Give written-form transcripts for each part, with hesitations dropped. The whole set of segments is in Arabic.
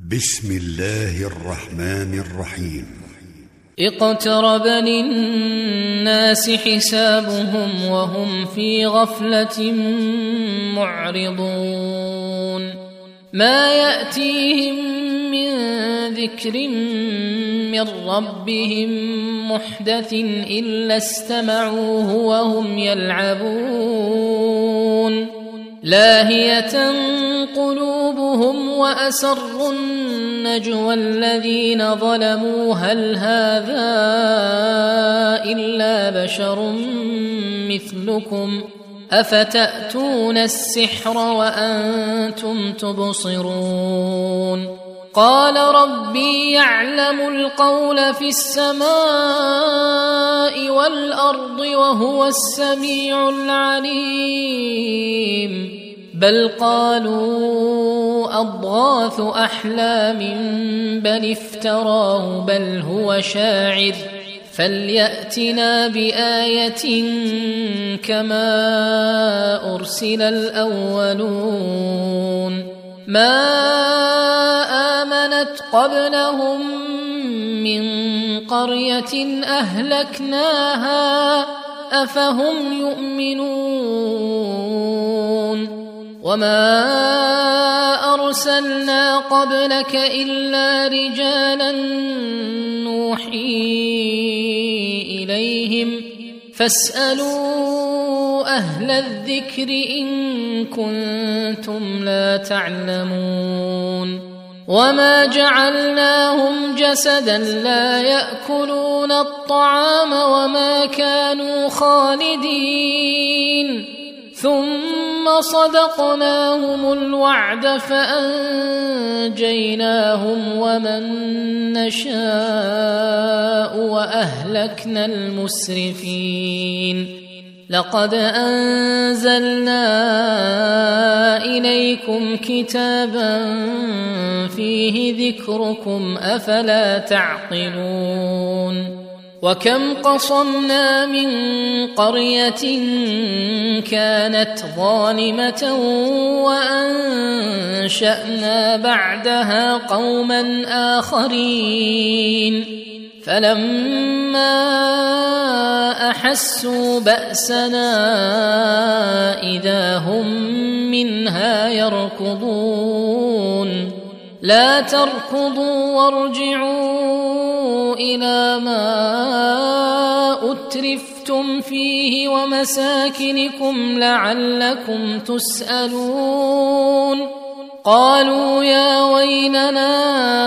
بسم الله الرحمن الرحيم. اقترب للناس حسابهم وهم في غفلة معرضون ما يأتيهم من ذكر من ربهم محدث إلا استمعوه وهم يلعبون لاهية قلوبهم وأسروا النجوى الذين ظلموا هل هذا إلا بشر مثلكم أفتأتون السحر وأنتم تبصرون قال ربي يعلم القول في السماء والأرض وهو السميع العليم بل قالوا أضغاث أحلام بل افتراه بل هو شاعر فليأتنا بآية كما أرسل الأولون ما آمنت قبلهم من قرية أهلكناها أفهم يؤمنون وما أرسلنا قبلك إلا رجالا نوحي إليهم فاسألوا أهل الذكر إن كنتم لا تعلمون وما جعلناهم جسدا لا يأكلون الطعام وما كانوا خالدين ثم صدقناهم الوعد فأنجيناهم ومن نشاء وأهلكنا المسرفين لقد أنزلنا إليكم كتابا فيه ذكركم أفلا تعقلون وكم قصمنا من قرية كانت ظالمة وأنشأنا بعدها قوما آخرين فلما أحسوا بأسنا إذا هم منها يركضون لا تركضوا وارجعوا إلى ما أترفتم فيه ومساكنكم لعلكم تسألون قالوا يا ويلنا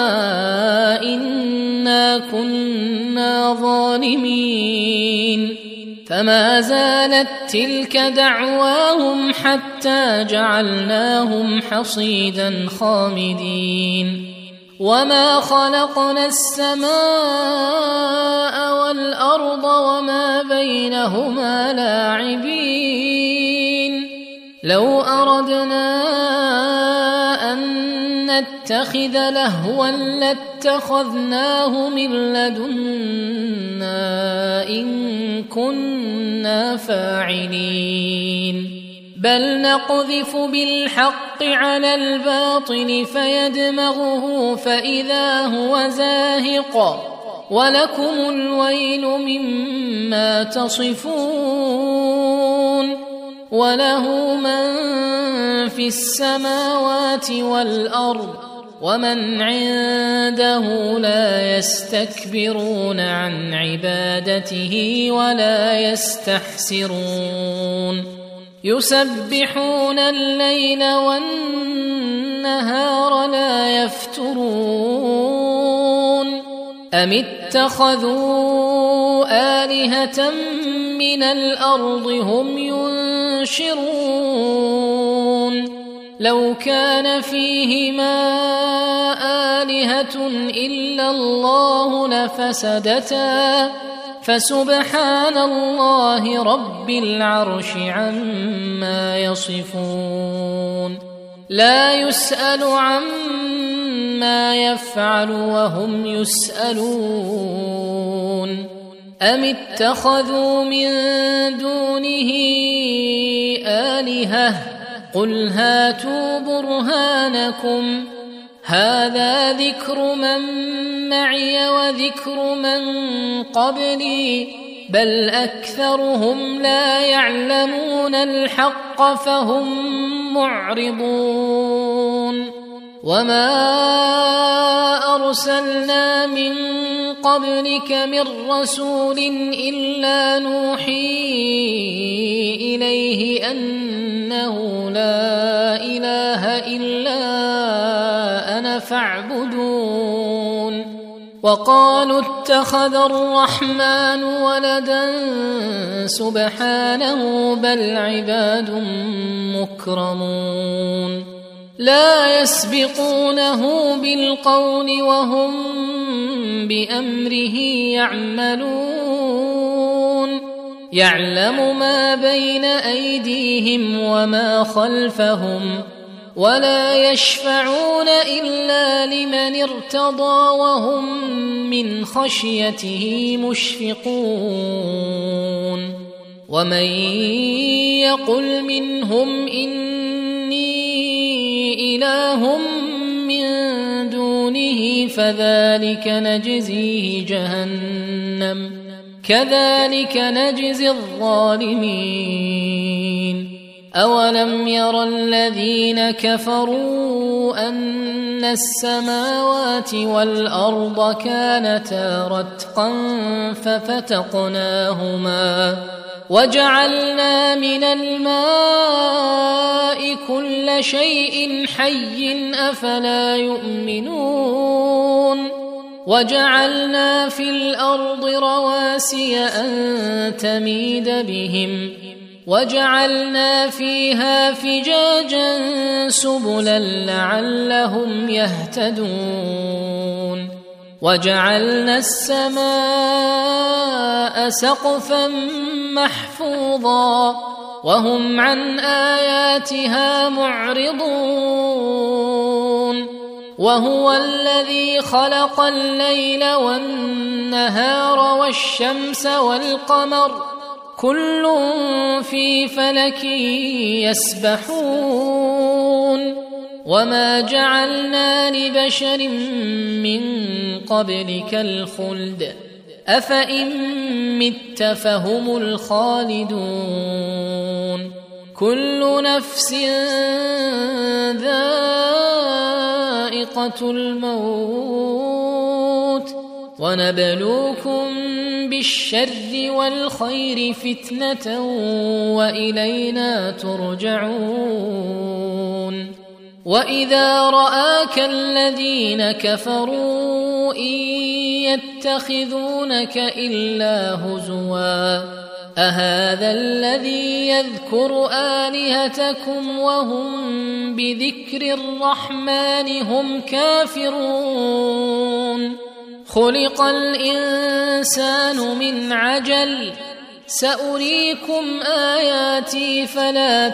إنا كنا ظالمين فما زالت تلك دعواهم حتى جعلناهم حصيدا خامدين وما خلقنا السماء والأرض وما بينهما لاعبين لو أردنا أن نتخذ لهوا لاتخذناه من لدنا إن كنا فاعلين بل نقذف بالحق على الباطل فيدمغه فإذا هو زاهق ولكم الويل مما تصفون وله من في السماوات والأرض ومن عنده لا يستكبرون عن عبادته ولا يستحسرون يسبحون الليل والنهار لا يفترون أم اتخذوا آلهة من الأرض هم ينشرون لو كان فيهما آلهة إلا الله لفسدتا فسبحان الله رب العرش عما يصفون لا يسأل عما يفعل وهم يسألون أم اتخذوا من دونه آلهة قل هاتوا برهانكم هذا ذكر من معي وذكر من قبلي بل أكثرهم لا يعلمون الحق فهم معرضون وما أرسلنا من قبلك من رسول إلا نوحي إليه أنه لا إله إلا أنا فاعبدون وقالوا اتخذ الرحمن ولدا سبحانه بل عباد مكرمون لا يسبقونه بالقول وهم بأمره يعملون يعلم ما بين أيديهم وما خلفهم ولا يشفعون إلا لمن ارتضى وهم من خشيته مشفقون ومن يقل منهم إني إله من دونه فذلك نجزيه جهنم كذلك نجزي الظالمين أولم ير الذين كفروا أن السماوات والأرض كانتا رتقا ففتقناهما وجعلنا من الماء كل شيء حي أفلا يؤمنون وجعلنا في الأرض رواسي أن تميد بهم وجعلنا فيها فجاجا سبلا لعلهم يهتدون وجعلنا السماء سقفا محفوظا وهم عن آياتها معرضون وهو الذي خلق الليل والنهار والشمس والقمر كل في فلك يسبحون وما جعلنا لبشر من قبلك الخلد أفإن مت فهم الخالدون كل نفس ذائقة الموت ونبلوكم بالشر والخير فتنة وإلينا ترجعون وإذا رآك الذين كفروا إن يتخذونك إلا هزوا أهذا الذي يذكر آلهتكم وهم بذكر الرحمن هم كافرون خلق الإنسان من عجل سأريكم آياتي فلا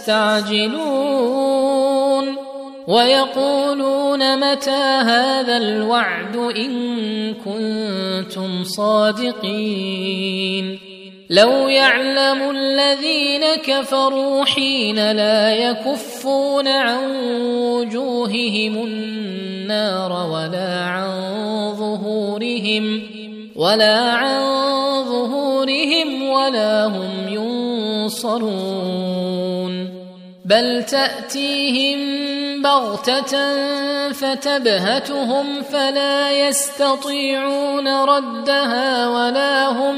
تستعجلون ويقولون متى هذا الوعد إن كنتم صادقين لو يعلم الذين كفروا حين لا يكفون عن وجوههم النار ولا عن ظهورهم ولا هم ينصرون بل تأتيهم بغتة فتبهتهم فلا يستطيعون ردها ولا هم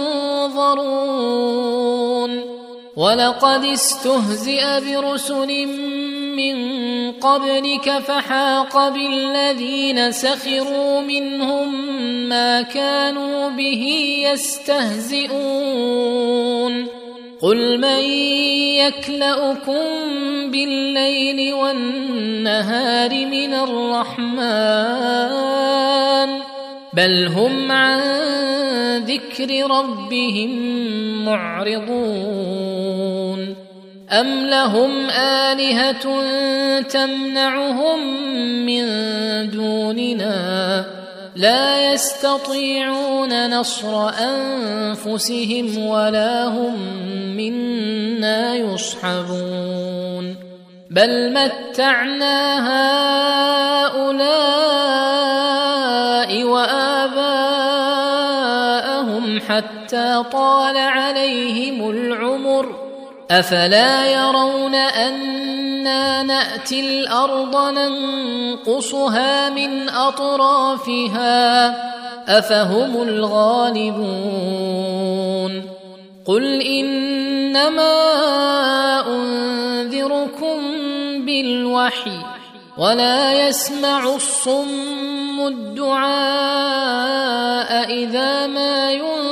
ينظرون ولقد استهزئ برسل من قبلك فحاق بالذين سخروا منهم ما كانوا به يستهزئون قل من يكلؤكم بالليل والنهار من الرحمن بل هم عن ذكر ربهم معرضون أم لهم آلهة تمنعهم من دوننا لا يستطيعون نصر أنفسهم ولا هم منا يصحبون بل متعنا هؤلاء وآباءهم حتى طال عليهم العمر أفلا يرون أنا نأتي الأرض ننقصها من أطرافها أفهم الغالبون قل إنما أنذركم بالوحي ولا يسمع الصم الدعاء إذا ما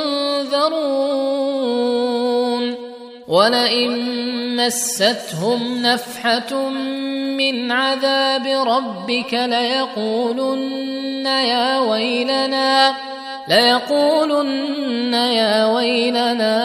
ينذرون ولئن مستهم نفحة من عذاب ربك ليقولن يا ويلنا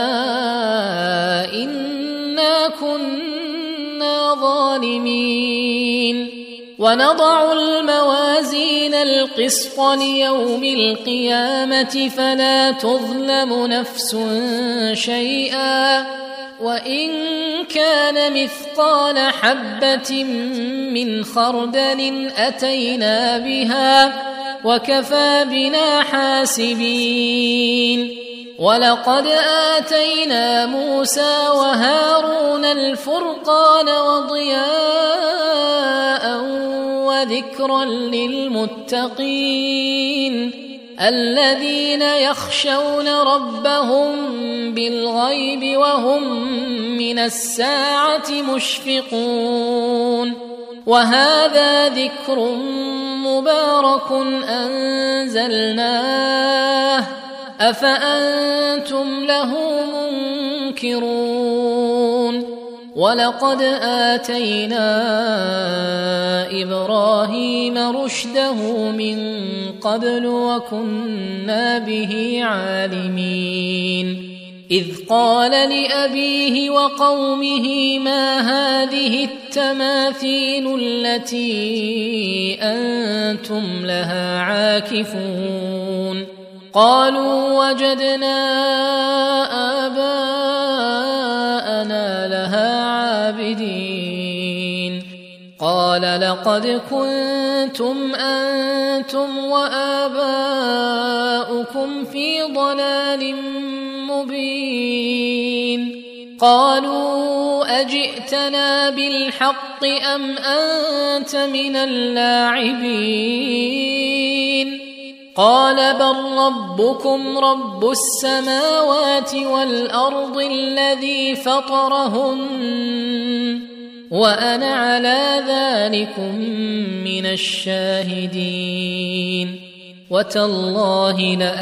إنا كنا ظالمين ونضع الموازين القسط ليوم القيامة فلا تظلم نفس شيئا وإن كان مثقال حبة من خردل أتينا بها وكفى بنا حاسبين ولقد آتينا موسى وهارون الفرقان وضياء وذكرا للمتقين الذين يخشون ربهم بالغيب وهم من الساعة مشفقون وهذا ذكر مبارك أنزلناه أفأنتم له منكرون ولقد آتينا إبراهيم رشده من قبل وكنا به عالمين إذ قال لأبيه وقومه ما هذه التماثيل التي أنتم لها عاكفون قالوا وجدنا آباءنا لها عابدين قال لقد كنتم أنتم وآباؤكم في ضلال مبين قالوا أجئتنا بالحق أم أنت من اللاعبين قال بل ربكم رب السماوات والأرض الذي فطرهن وأنا على ذلكم من الشاهدين وتالله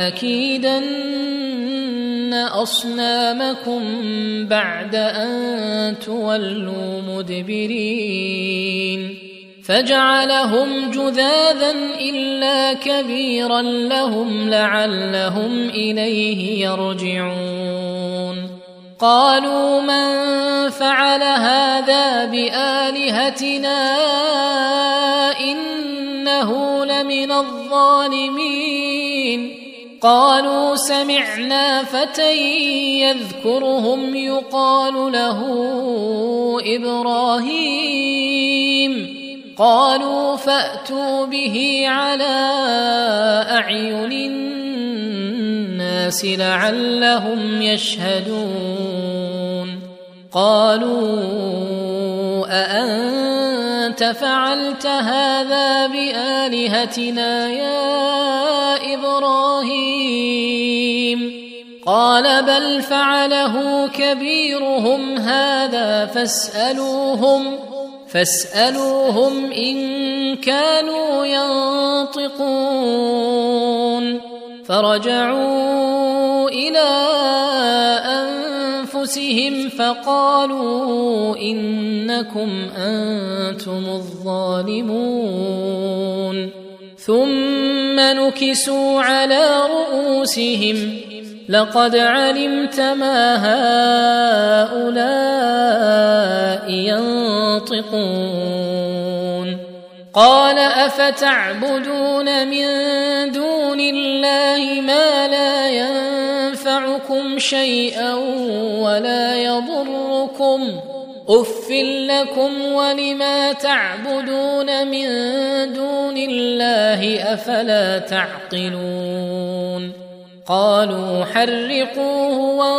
لأكيدن أصنامكم بعد أن تولوا مدبرين فجعلهم جذاذا إلا كبيرا لهم لعلهم إليه يرجعون قالوا من فعل هذا بآلهتنا إنه لمن الظالمين قالوا سمعنا فتى يذكرهم يقال له إبراهيم قالوا فأتوا به على أعين الناس لعلهم يشهدون قالوا أأنت فعلت هذا بآلهتنا يا إبراهيم قال بل فعله كبيرهم هذا فاسألوهم إن كانوا ينطقون فرجعوا إلى أنفسهم فقالوا إنكم أنتم الظالمون ثم نكسوا على رؤوسهم لقد علمت ما هؤلاء ينطقون قال أفتعبدون من دون الله ما لا ينفعكم شيئا ولا يضركم أف لكم ولما تعبدون من دون الله أفلا تعقلون قالوا حرقوه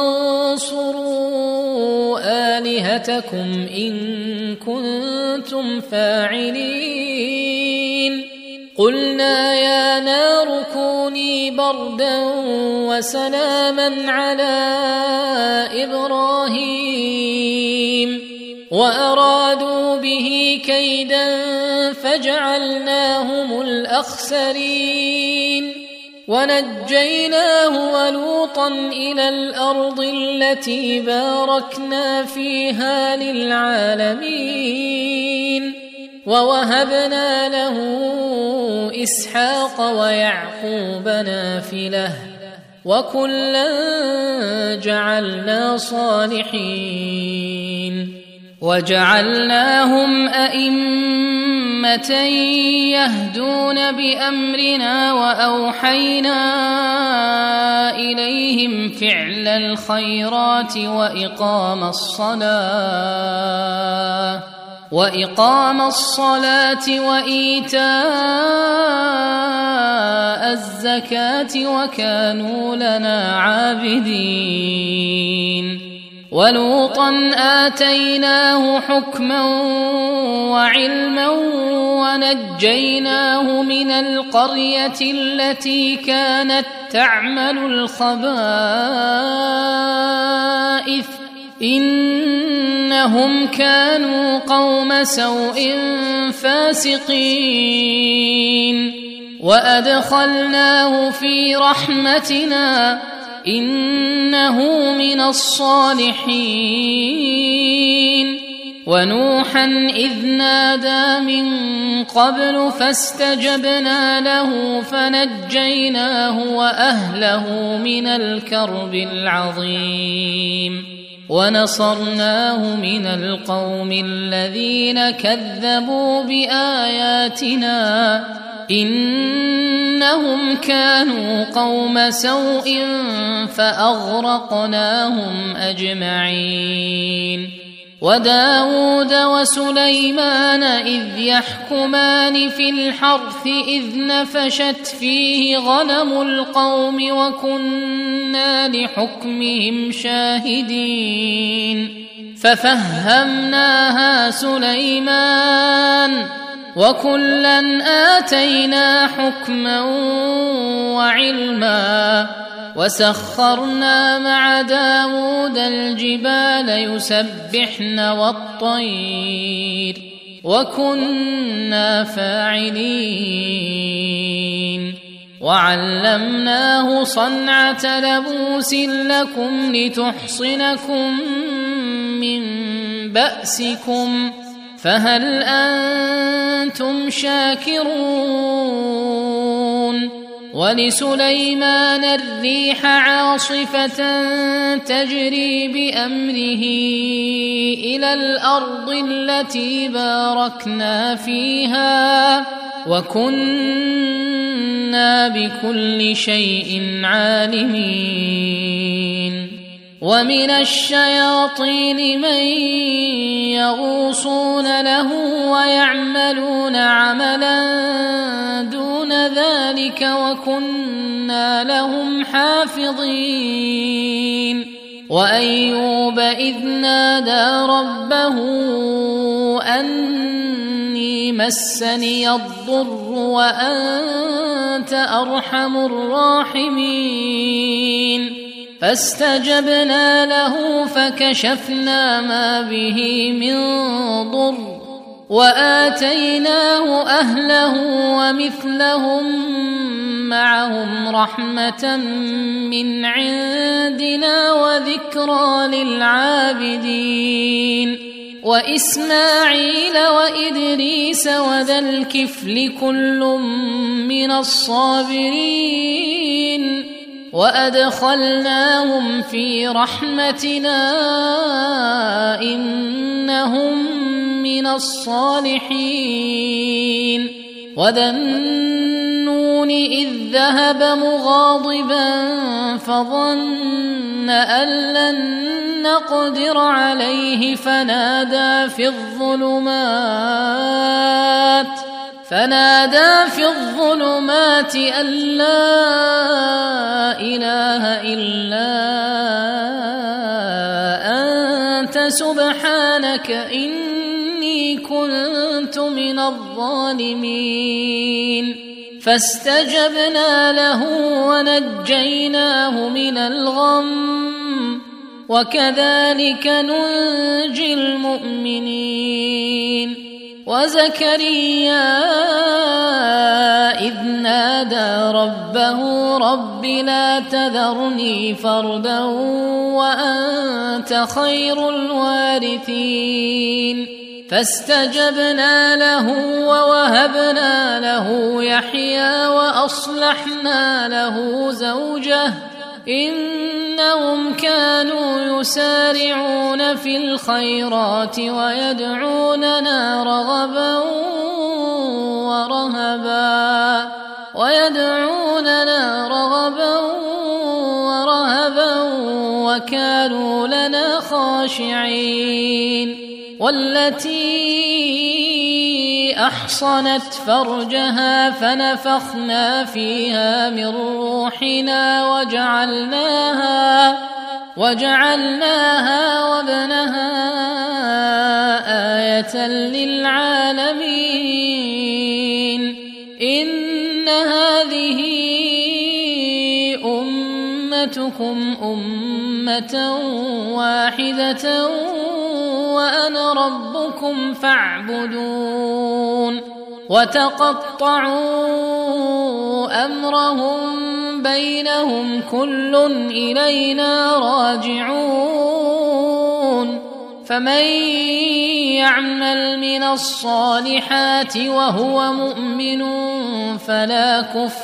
وانصروا آلهتكم إن كنتم فاعلين قلنا يا نار كوني بردا وسلاما على إبراهيم وأرادوا به كيدا فجعلناهم الأخسرين ونجيناه ولوطا إلى الأرض التي باركنا فيها للعالمين ووهبنا له إسحاق ويعقوب نافلة وكلا جعلنا صالحين وجعلناهم أئمة يهدون بأمرنا وأوحينا إليهم فعل الخيرات وإقام الصلاة وإيتاء الزكاة وكانوا لنا عابدين ولوطا آتيناه حكما وعلما ونجيناه من القرية التي كانت تعمل الخبائث إنهم كانوا قوم سوء فاسقين وأدخلناه في رحمتنا إنه من الصالحين ونوحا إذ نادى من قبل فاستجبنا له فنجيناه وأهله من الكرب العظيم ونصرناه من القوم الذين كذبوا بآياتنا إنهم كانوا قوم سوء فأغرقناهم أجمعين وداود وسليمان إذ يحكمان في الحرث إذ نفشت فيه غنم القوم وكنا لحكمهم شاهدين ففهمناها سليمان وكلا آتينا حكما وعلما وسخرنا مع داود الجبال يسبحن والطير وكنا فاعلين وعلمناه صنعة لبوس لكم لتحصنكم من بأسكم فهل أنتم شاكرون ولسليمان الريح عاصفة تجري بأمره إلى الأرض التي باركنا فيها وكنا بكل شيء عالمين ومن الشياطين من يغوصون له ويعملون عملا دون ذلك وكنا لهم حافظين وأيوب إذ نادى ربه أني مسني الضر وأنت أرحم الراحمين فاستجبنا له فكشفنا ما به من ضر وآتيناه أهله ومثلهم معهم رحمة من عندنا وذكرى للعابدين وإسماعيل وإدريس وذا الكفل كل من الصابرين وأدخلناهم في رحمتنا إنهم من الصالحين وذا النون إذ ذهب مغاضبا فظن أن لن نقدر عليه فنادى في الظلمات أن لا إله إلا أنت سبحانك إني كنت من الظالمين. فاستجبنا له ونجيناه من الغم وكذلك ننجي المؤمنين. وزكريا إذ نادى ربه رب لا تذرني فردا وأنت خير الوارثين. فاستجبنا له ووهبنا له يحيى وأصلحنا له زوجه إنهم كانوا يسارعون في الخيرات ويدعوننا رغبا ورهبا وكانوا لنا خاشعين. والتي أحصنت فرجها فنفخنا فيها من روحنا وجعلناها وابنها آية للعالمين. إن هذه أمتكم أمة واحدة وأنا ربكم فاعبدون. وتقطعوا أمرهم بينهم كل إلينا راجعون. فمن يعمل من الصالحات وهو مؤمن فلا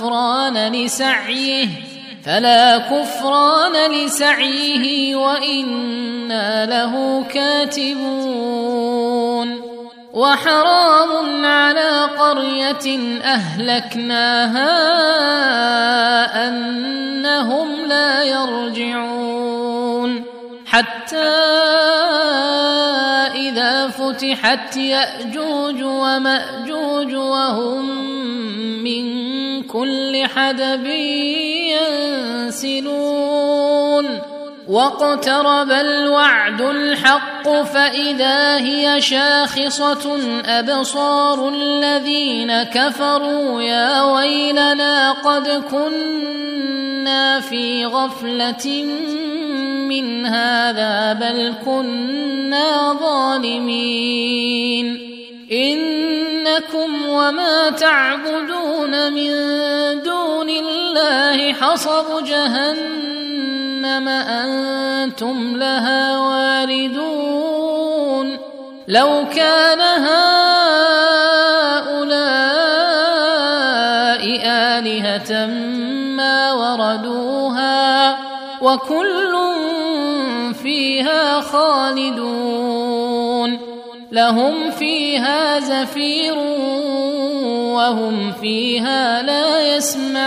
كفران لسعيه وإنا له كاتبون. وحرام على قرية أهلكناها أنهم لا يرجعون. حتى إذا فتحت يأجوج ومأجوج وهم من كل حدب ينسلون. واقترب الوعد الحق فإذا هي شاخصة أبصار الذين كفروا يا ويلنا قد كنا في غفلة من هذا بل كنا ظالمين. إنكم وما تعبدون من دون الله حصب جهنم أنتم لها واردون. لو كان هؤلاء آلهة ما وردوها وكل فيها خالدون. لهم فيها زفير وهم فيها لا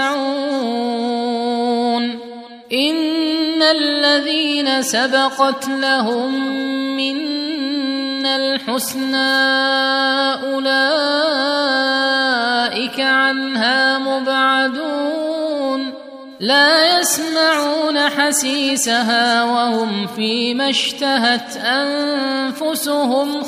يسمعون. إن الذين سبقت لهم منا الحسنى أولئك عنها مبعدون. لا يسمعون حسيسها وهم فيما اشتهت أنفسهم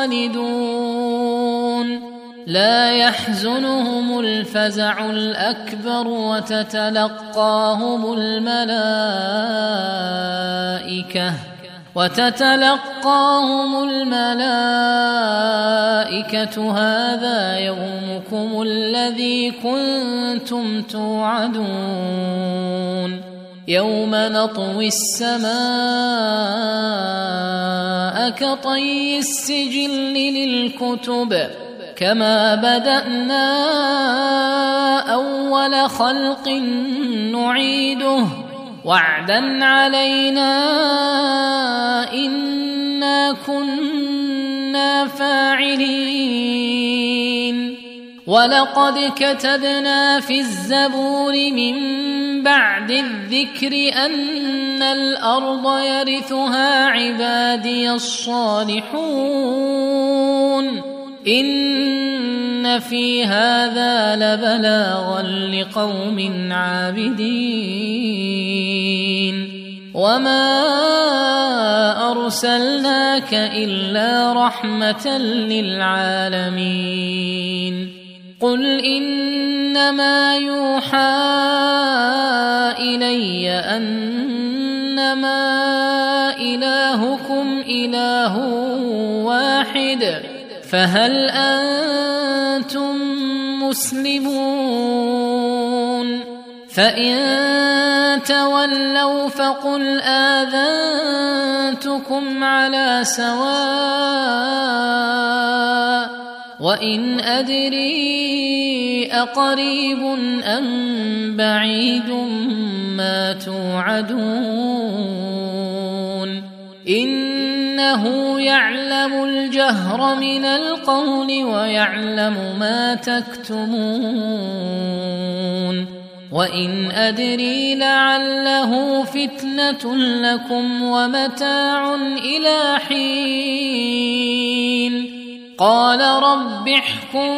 خالدون. لا يحزنهم الفزع الأكبر وتتلقاهم الملائكة هذا يومكم الذي كنتم توعدون. يوم نطوي السماء كطي السجل للكتب كما بدأنا أول خلق نعيده وعدا علينا إنا كنا فاعلين. ولقد كتبنا في الزبور من بعد الذكر أن الأرض يرثها عبادي الصالحون إن في هذا لبلاغا لقوم عابدين وما أرسلناك إلا رحمة للعالمين قل إنما يوحى إلي أنما إلهكم إله واحد فهل أنتم مسلمون فإن تولوا فقل آذنتكم على سواء وإن أدري أقريب أم بعيد ما توعدون إنه يعلم الجهر من القول ويعلم ما تكتمون وإن أدري لعله فتنة لكم ومتاع إلى حين قال رب احكم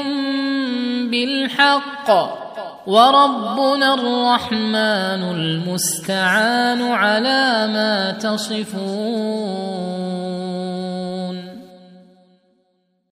بالحق وربنا الرحمن المستعان على ما تصفون